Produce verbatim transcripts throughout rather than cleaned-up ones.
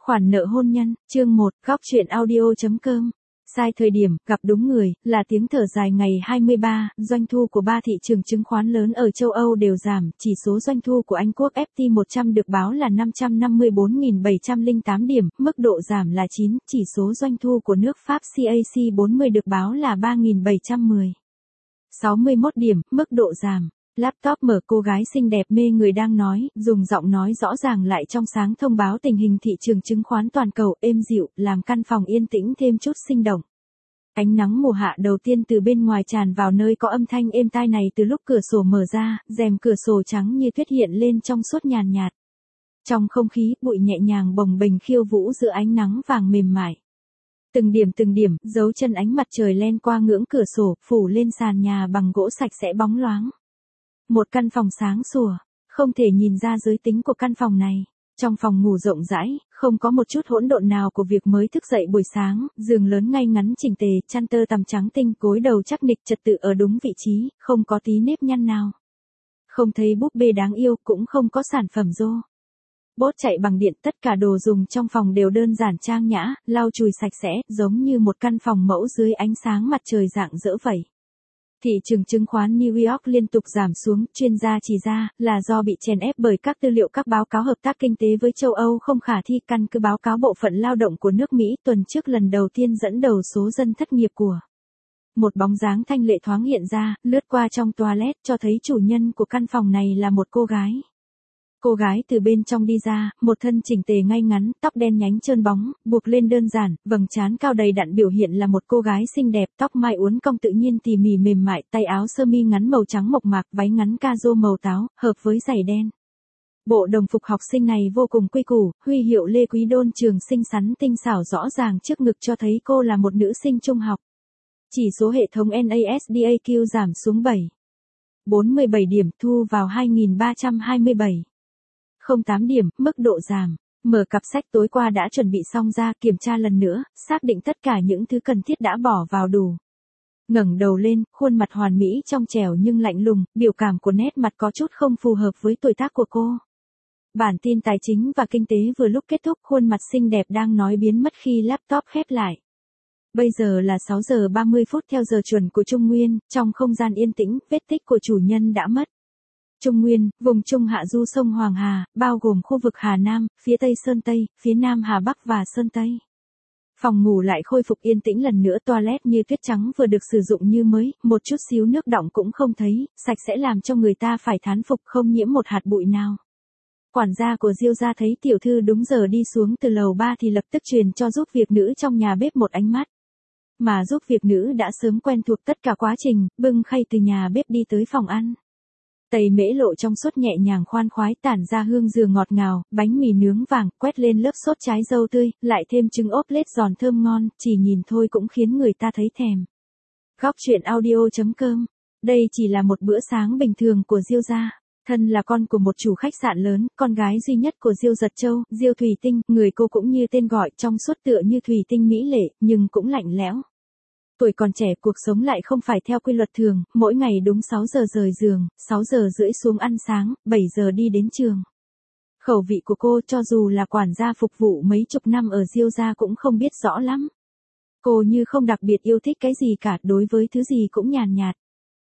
Khoản nợ hôn nhân, chương một, góc chuyện audio.com. Sai thời điểm, gặp đúng người, là tiếng thở dài ngày hai mươi ba, doanh thu của ba thị trường chứng khoán lớn ở châu Âu đều giảm, chỉ số doanh thu của Anh Quốc F T một trăm được báo là năm trăm năm mươi bốn nghìn bảy trăm lẻ tám điểm, mức độ giảm là chín, chỉ số doanh thu của nước Pháp C A C bốn mươi được báo là ba nghìn bảy trăm mười, sáu mươi mốt điểm, mức độ giảm. Laptop mở cô gái xinh đẹp mê người đang nói, dùng giọng nói rõ ràng lại trong sáng thông báo tình hình thị trường chứng khoán toàn cầu êm dịu, làm căn phòng yên tĩnh thêm chút sinh động. Ánh nắng mùa hạ đầu tiên từ bên ngoài tràn vào nơi có âm thanh êm tai này từ lúc cửa sổ mở ra, rèm cửa sổ trắng như tuyết hiện lên trong suốt nhàn nhạt. Trong không khí, bụi nhẹ nhàng bồng bềnh khiêu vũ giữa ánh nắng vàng mềm mại. Từng điểm từng điểm, dấu chân ánh mặt trời len qua ngưỡng cửa sổ, phủ lên sàn nhà bằng gỗ sạch sẽ bóng loáng. Một căn phòng sáng sủa, không thể nhìn ra giới tính của căn phòng này. Trong phòng ngủ rộng rãi, không có một chút hỗn độn nào của việc mới thức dậy buổi sáng, giường lớn ngay ngắn chỉnh tề, chăn tơ tằm trắng tinh, gối đầu chắc nịch trật tự ở đúng vị trí, không có tí nếp nhăn nào. Không thấy búp bê đáng yêu, cũng không có sản phẩm rô bốt chạy bằng điện, tất cả đồ dùng trong phòng đều đơn giản trang nhã, lau chùi sạch sẽ, giống như một căn phòng mẫu dưới ánh sáng mặt trời rạng rỡ vậy. Thị trường chứng khoán New York liên tục giảm xuống, chuyên gia chỉ ra là do bị chèn ép bởi các tư liệu các báo cáo hợp tác kinh tế với châu Âu không khả thi. Căn cứ báo cáo Bộ phận Lao động của nước Mỹ tuần trước lần đầu tiên dẫn đầu số dân thất nghiệp của. Một bóng dáng thanh lệ thoáng hiện ra, lướt qua trong toilet cho thấy chủ nhân của căn phòng này là một cô gái. Cô gái từ bên trong đi ra, một thân chỉnh tề ngay ngắn, tóc đen nhánh trơn bóng, buộc lên đơn giản, vầng trán cao đầy đặn biểu hiện là một cô gái xinh đẹp, tóc mai uốn cong tự nhiên tỉ mỉ mềm mại, tay áo sơ mi ngắn màu trắng mộc mạc, váy ngắn ca rô màu táo, hợp với giày đen. Bộ đồng phục học sinh này vô cùng quy củ, huy hiệu Lê Quý Đôn trường xinh xắn tinh xảo rõ ràng trước ngực cho thấy cô là một nữ sinh trung học. Chỉ số hệ thống N A S D A Q giảm xuống bảy phẩy bốn mươi bảy điểm, thu vào hai nghìn ba trăm hai mươi bảy phẩy không tám điểm, mức độ giảm. Mở cặp sách tối qua đã chuẩn bị xong ra, kiểm tra lần nữa, xác định tất cả những thứ cần thiết đã bỏ vào đủ. Ngẩng đầu lên, khuôn mặt hoàn mỹ trong trẻo nhưng lạnh lùng, biểu cảm của nét mặt có chút không phù hợp với tuổi tác của cô. Bản tin tài chính và kinh tế vừa lúc kết thúc, khuôn mặt xinh đẹp đang nói biến mất khi laptop khép lại. Bây giờ là sáu giờ ba mươi phút theo giờ chuẩn của Trung Nguyên, trong không gian yên tĩnh, vết tích của chủ nhân đã mất. Trung Nguyên, vùng Trung Hạ du sông Hoàng Hà, bao gồm khu vực Hà Nam, phía Tây Sơn Tây, phía Nam Hà Bắc và Sơn Tây. Phòng ngủ lại khôi phục yên tĩnh lần nữa, toilet như tuyết trắng vừa được sử dụng như mới, một chút xíu nước đọng cũng không thấy, sạch sẽ làm cho người ta phải thán phục, không nhiễm một hạt bụi nào. Quản gia của Diêu gia thấy tiểu thư đúng giờ đi xuống từ lầu ba thì lập tức truyền cho giúp việc nữ trong nhà bếp một ánh mắt. Mà giúp việc nữ đã sớm quen thuộc tất cả quá trình, bưng khay từ nhà bếp đi tới phòng ăn. Tẩy mễ lộ trong suốt nhẹ nhàng khoan khoái tản ra hương dừa ngọt ngào, bánh mì nướng vàng, quét lên lớp sốt trái dâu tươi, lại thêm trứng ốp lết giòn thơm ngon, chỉ nhìn thôi cũng khiến người ta thấy thèm. Góc chuyện audio.com. Đây chỉ là một bữa sáng bình thường của Diêu gia. Thân là con của một chủ khách sạn lớn, con gái duy nhất của Diêu Giật Châu, Diêu Thùy Tinh, người cô cũng như tên gọi, trong suốt tựa như thủy tinh mỹ lệ, nhưng cũng lạnh lẽo. Tuổi còn trẻ, cuộc sống lại không phải theo quy luật thường, mỗi ngày đúng sáu giờ rời giường, sáu giờ rưỡi xuống ăn sáng, bảy giờ đi đến trường. Khẩu vị của cô cho dù là quản gia phục vụ mấy chục năm ở Diêu gia cũng không biết rõ lắm. Cô như không đặc biệt yêu thích cái gì cả, đối với thứ gì cũng nhàn nhạt.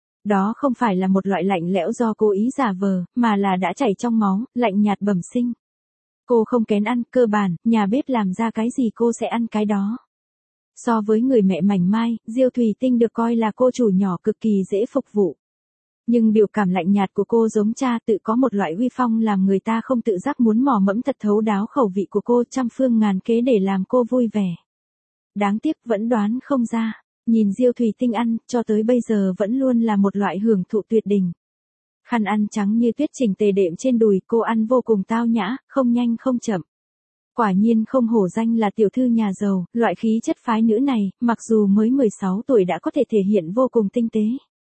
Đó không phải là một loại lạnh lẽo do cố ý giả vờ, mà là đã chảy trong máu, lạnh nhạt bẩm sinh. Cô không kén ăn, cơ bản, nhà bếp làm ra cái gì cô sẽ ăn cái đó. So với người mẹ mảnh mai, Diêu Thùy Tinh được coi là cô chủ nhỏ cực kỳ dễ phục vụ. Nhưng biểu cảm lạnh nhạt của cô giống cha, tự có một loại uy phong làm người ta không tự giác muốn mò mẫm thật thấu đáo khẩu vị của cô, trăm phương ngàn kế để làm cô vui vẻ. Đáng tiếc vẫn đoán không ra, nhìn Diêu Thùy Tinh ăn, cho tới bây giờ vẫn luôn là một loại hưởng thụ tuyệt đỉnh. Khăn ăn trắng như tuyết chỉnh tề đệm trên đùi, cô ăn vô cùng tao nhã, không nhanh không chậm. Quả nhiên không hổ danh là tiểu thư nhà giàu, loại khí chất phái nữ này, mặc dù mới mười sáu tuổi đã có thể thể hiện vô cùng tinh tế.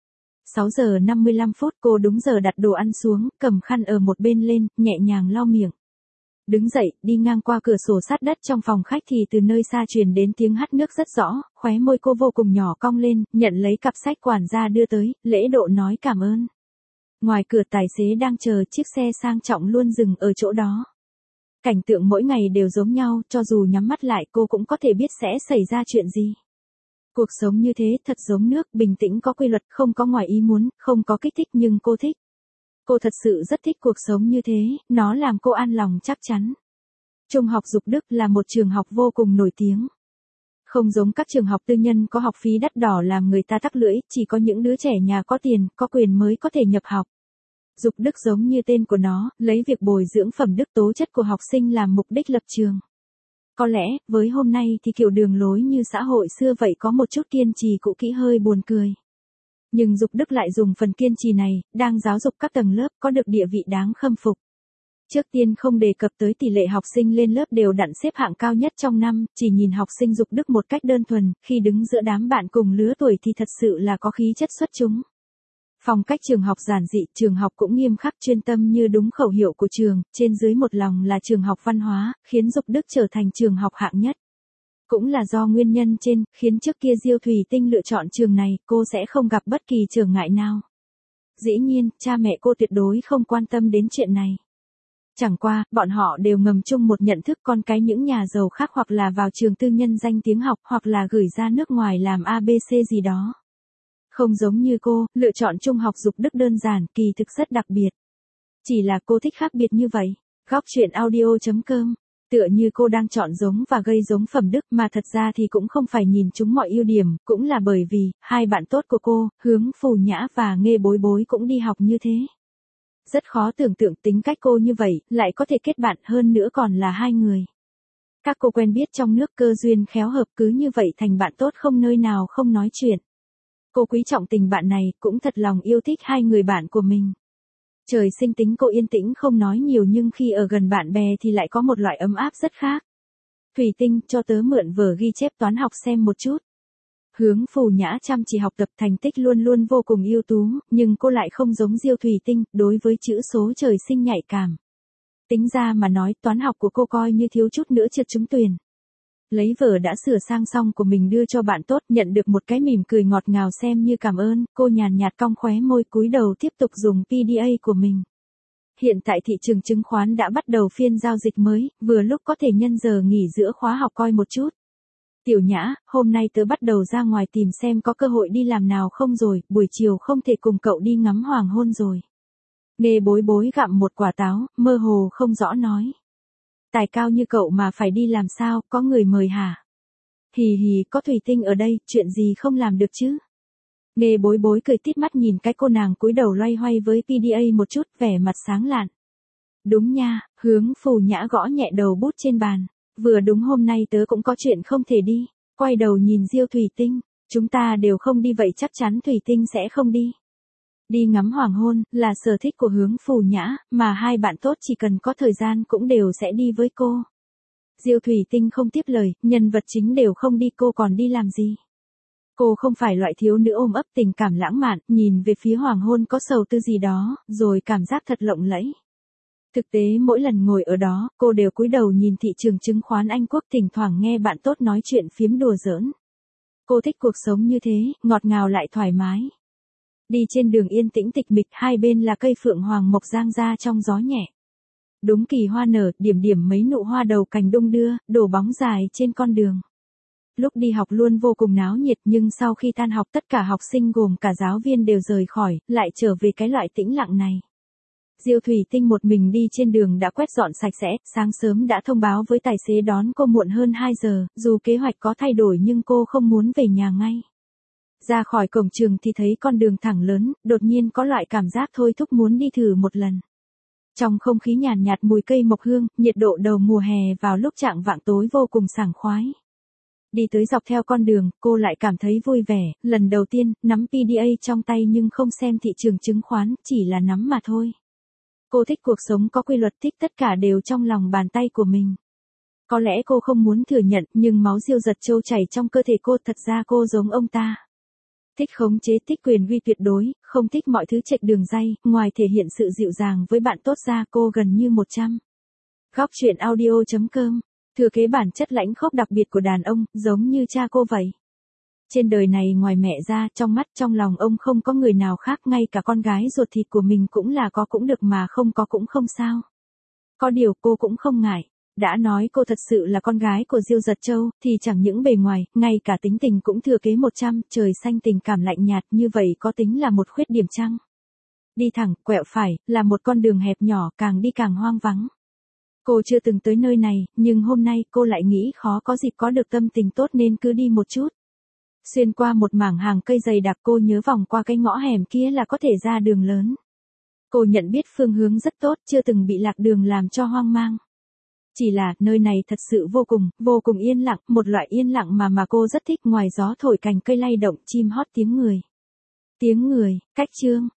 sáu giờ năm mươi lăm phút cô đúng giờ đặt đồ ăn xuống, cầm khăn ở một bên lên, nhẹ nhàng lau miệng. Đứng dậy, đi ngang qua cửa sổ sát đất trong phòng khách thì từ nơi xa truyền đến tiếng hắt nước rất rõ, khóe môi cô vô cùng nhỏ cong lên, nhận lấy cặp sách quản gia đưa tới, lễ độ nói cảm ơn. Ngoài cửa tài xế đang chờ chiếc xe sang trọng luôn dừng ở chỗ đó. cảnh tượng mỗi ngày đều giống nhau, cho dù nhắm mắt lại cô cũng có thể biết sẽ xảy ra chuyện gì. Cuộc sống như thế thật giống nước, bình tĩnh có quy luật, không có ngoài ý muốn, không có kích thích nhưng cô thích. Cô thật sự rất thích cuộc sống như thế, nó làm cô an lòng chắc chắn. Trung học Dục Đức là một trường học vô cùng nổi tiếng. Không giống các trường học tư nhân có học phí đắt đỏ làm người ta tắc lưỡi, chỉ có những đứa trẻ nhà có tiền, có quyền mới có thể nhập học. Dục Đức giống như tên của nó, lấy việc bồi dưỡng phẩm đức tố chất của học sinh làm mục đích lập trường. Có lẽ, với hôm nay thì kiểu đường lối như xã hội xưa vậy có một chút kiên trì cũ kỹ hơi buồn cười. Nhưng Dục Đức lại dùng phần kiên trì này, đang giáo dục các tầng lớp có được địa vị đáng khâm phục. Trước tiên không đề cập tới tỷ lệ học sinh lên lớp đều đặn xếp hạng cao nhất trong năm, chỉ nhìn học sinh Dục Đức một cách đơn thuần, khi đứng giữa đám bạn cùng lứa tuổi thì thật sự là có khí chất xuất chúng. Phong cách trường học giản dị, trường học cũng nghiêm khắc chuyên tâm như đúng khẩu hiệu của trường, trên dưới một lòng là trường học văn hóa, khiến Dục Đức trở thành trường học hạng nhất. Cũng là do nguyên nhân trên, khiến trước kia Diêu Thủy Tinh lựa chọn trường này, cô sẽ không gặp bất kỳ trở ngại nào. Dĩ nhiên, cha mẹ cô tuyệt đối không quan tâm đến chuyện này. Chẳng qua, bọn họ đều ngầm chung một nhận thức con cái những nhà giàu khác hoặc là vào trường tư nhân danh tiếng học hoặc là gửi ra nước ngoài làm a bê xê gì đó. Không giống như cô, lựa chọn trung học Dục Đức đơn giản, kỳ thực rất đặc biệt. Chỉ là cô thích khác biệt như vậy. Góc truyện audio chấm com. Tựa như cô đang chọn giống và gây giống phẩm đức mà thật ra thì cũng không phải nhìn chúng mọi ưu điểm, cũng là bởi vì, hai bạn tốt của cô, Hướng Phù Nhã và Nghê Bối Bối cũng đi học như thế. Rất khó tưởng tượng tính cách cô như vậy, lại có thể kết bạn hơn nữa còn là hai người. Các cô quen biết trong nước cơ duyên khéo hợp cứ như vậy thành bạn tốt không nơi nào không nói chuyện. Cô quý trọng tình bạn này, cũng thật lòng yêu thích hai người bạn của mình. Trời sinh tính cô yên tĩnh không nói nhiều nhưng khi ở gần bạn bè thì lại có một loại ấm áp rất khác. Thủy Tinh, cho tớ mượn vở ghi chép toán học xem một chút. Hướng Phù Nhã chăm chỉ học tập, thành tích luôn luôn vô cùng ưu tú, nhưng cô lại không giống Diêu Thủy Tinh, đối với chữ số trời sinh nhạy cảm. Tính ra mà nói, toán học của cô coi như thiếu chút nữa trượt trúng tuyển. Lấy vở đã sửa sang xong của mình đưa cho bạn tốt, nhận được một cái mỉm cười ngọt ngào xem như cảm ơn, cô nhàn nhạt cong khóe môi cúi đầu tiếp tục dùng pê đê a của mình. Hiện tại thị trường chứng khoán đã bắt đầu phiên giao dịch mới, vừa lúc có thể nhân giờ nghỉ giữa khóa học coi một chút. Tiểu Nhã, hôm nay tớ bắt đầu ra ngoài tìm xem có cơ hội đi làm nào không rồi, buổi chiều không thể cùng cậu đi ngắm hoàng hôn rồi. Nghê Bối Bối gặm một quả táo, mơ hồ không rõ nói. Tài cao như cậu mà phải đi làm sao, có người mời hả? Hì hì, có Thủy Tinh ở đây, chuyện gì không làm được chứ? Nghê Bối Bối cười tít mắt nhìn cái cô nàng cúi đầu loay hoay với pê đê a một chút, vẻ mặt sáng lạn. Đúng nha, Hướng Phù Nhã gõ nhẹ đầu bút trên bàn. Vừa đúng hôm nay tớ cũng có chuyện không thể đi. Quay đầu nhìn Diêu Thủy Tinh, chúng ta đều không đi vậy chắc chắn Thủy Tinh sẽ không đi. Đi ngắm hoàng hôn, là sở thích của Hướng Phù Nhã, mà hai bạn tốt chỉ cần có thời gian cũng đều sẽ đi với cô. Diêu Thủy Tinh không tiếp lời, nhân vật chính đều không đi cô còn đi làm gì. Cô không phải loại thiếu nữ ôm ấp tình cảm lãng mạn, nhìn về phía hoàng hôn có sầu tư gì đó, rồi cảm giác thật lộng lẫy. Thực tế mỗi lần ngồi ở đó, cô đều cúi đầu nhìn thị trường chứng khoán Anh Quốc, thỉnh thoảng nghe bạn tốt nói chuyện phiếm đùa giỡn. Cô thích cuộc sống như thế, ngọt ngào lại thoải mái. Đi trên đường yên tĩnh tịch mịch, hai bên là cây phượng hoàng mộc giang ra trong gió nhẹ. Đúng kỳ hoa nở, điểm điểm mấy nụ hoa đầu cành đung đưa, đổ bóng dài trên con đường. Lúc đi học luôn vô cùng náo nhiệt nhưng sau khi tan học tất cả học sinh gồm cả giáo viên đều rời khỏi, lại trở về cái loại tĩnh lặng này. Diêu Thủy Tinh một mình đi trên đường đã quét dọn sạch sẽ, sáng sớm đã thông báo với tài xế đón cô muộn hơn hai giờ, dù kế hoạch có thay đổi nhưng cô không muốn về nhà ngay. Ra khỏi cổng trường thì thấy con đường thẳng lớn, đột nhiên có loại cảm giác thôi thúc muốn đi thử một lần. Trong không khí nhàn nhạt, nhạt mùi cây mộc hương, nhiệt độ đầu mùa hè vào lúc chạng vạng tối vô cùng sảng khoái. Đi tới dọc theo con đường, cô lại cảm thấy vui vẻ, lần đầu tiên, nắm pê đê a trong tay nhưng không xem thị trường chứng khoán, chỉ là nắm mà thôi. Cô thích cuộc sống có quy luật, thích tất cả đều trong lòng bàn tay của mình. Có lẽ cô không muốn thừa nhận, nhưng máu diêu giật trâu chảy trong cơ thể cô, thật ra cô giống ông ta. Thích khống chế, thích quyền uy tuyệt đối, không thích mọi thứ chệch đường ray, ngoài thể hiện sự dịu dàng với bạn tốt ra cô gần như một trăm. Góc truyện audio chấm com, thừa kế bản chất lãnh khốc đặc biệt của đàn ông, giống như cha cô vậy. Trên đời này ngoài mẹ ra, trong mắt trong lòng ông không có người nào khác, ngay cả con gái ruột thịt của mình cũng là có cũng được mà không có cũng không sao. Có điều cô cũng không ngại. Đã nói cô thật sự là con gái của Diêu Giật Châu, thì chẳng những bề ngoài, ngay cả tính tình cũng thừa kế một trăm, trời xanh tình cảm lạnh nhạt, như vậy có tính là một khuyết điểm chăng? Đi thẳng, quẹo phải, là một con đường hẹp nhỏ, càng đi càng hoang vắng. Cô chưa từng tới nơi này, nhưng hôm nay cô lại nghĩ khó có dịp có được tâm tình tốt nên cứ đi một chút. Xuyên qua một mảng hàng cây dày đặc, cô nhớ vòng qua cái ngõ hẻm kia là có thể ra đường lớn. Cô nhận biết phương hướng rất tốt, chưa từng bị lạc đường làm cho hoang mang. Chỉ là, nơi này thật sự vô cùng, vô cùng yên lặng, một loại yên lặng mà mà cô rất thích, ngoài gió thổi cành cây lay động, chim hót tiếng người. Tiếng người, cách chương.